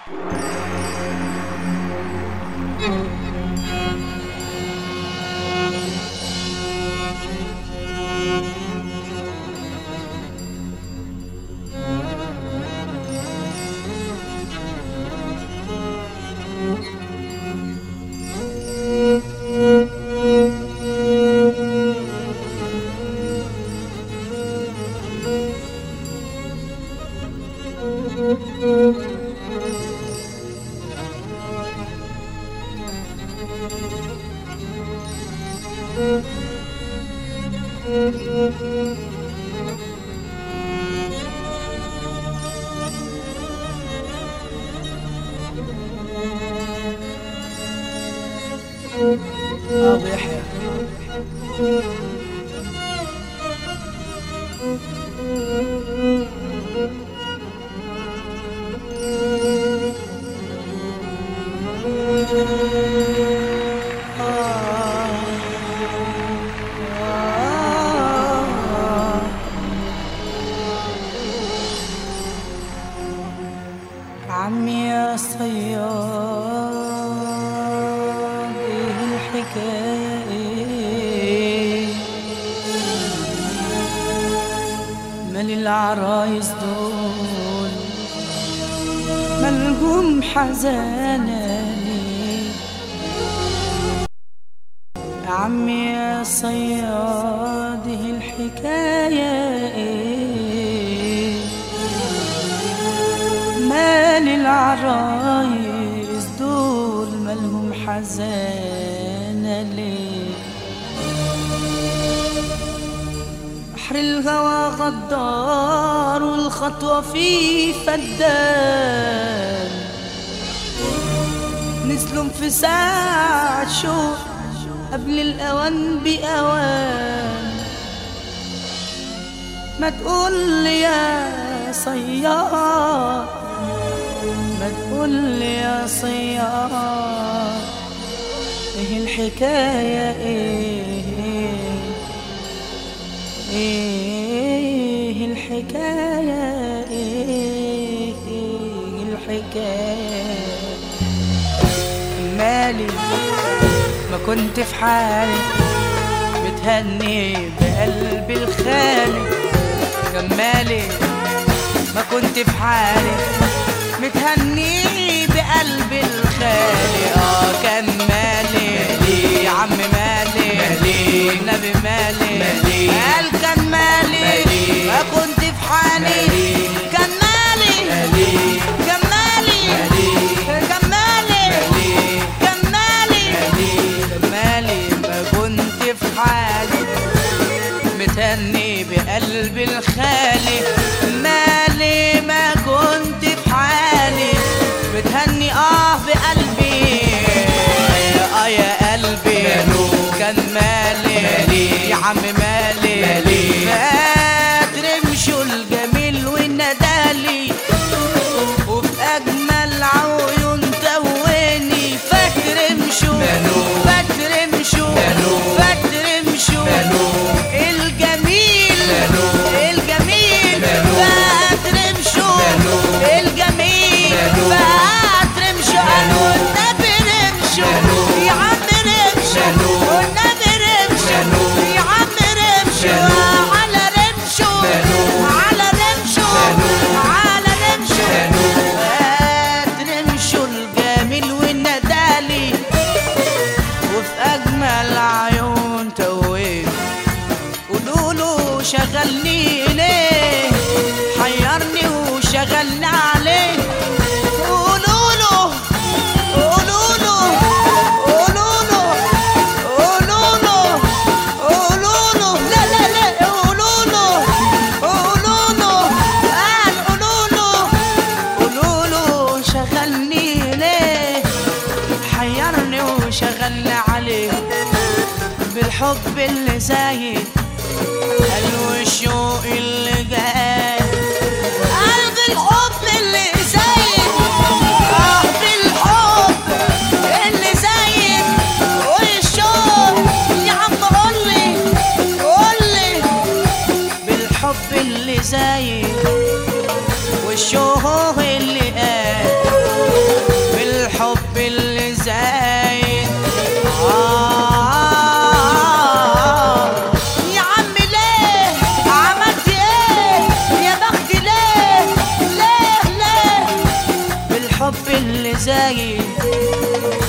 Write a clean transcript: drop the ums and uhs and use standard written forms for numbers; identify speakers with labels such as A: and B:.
A: أبو يحيى عمي يا صياد ايه الحكاية ايه مال العرايس دول مالهم حزانة ليه يا عمي يا صياد ايه الحكاية ايه مال العرايس دول مالهم حزانة ليه بحر الهوى غدار والخطوة فيه فدان نسلم في ساعة شوق قبل الأوان بأوان ما تقول يا صياد ما تقول يا صياد ايه الحكاية ايه الحكاية ايه الحكاية مالي ما كنت في حالي بتهني بقلبي الخالي كان مالي ما كنت في حالي متهني بقلبي الخالي كان مالي يا عم مالي النبي مالي قال كان مالي ما كنت في حالي كان مالي كان مالي كان مالي كان مالي كان مالي ما كنت في حالي متهني بقلبي الخالي مالي ما كنت في حالي بتهني بقلبي يا قلبي كان مالي يا عم مالي فاكر مشو الجميل والندالي وفي اجمل عيون تواني فاكر مشو فاكر مشو فاكر مشو الجميل الجميل فاكر مشو الجميل فاكر مشو والنبي رمشو يا عم رمشو والنبي رمشو يا عم رمشو على رمشو على رمشو على رمشو فاكر مشو الجميل والندالي وفي اجمل عيون توين قولوله شغلني ليه حيرني وشغلني عليه قولوله قولوله قولوله قولوله قولوله لا لا لا قولوله قولوله قال قولوله قولوله شغلني ليه حيرني وشغلني عليه بالحب اللي زايد قلب الشوق اللي جاي قلب الحب اللي زايد بالحب اللي زايد والشوق يا عم قولي قولي بالحب اللي زايد والشوق اللي قال زايد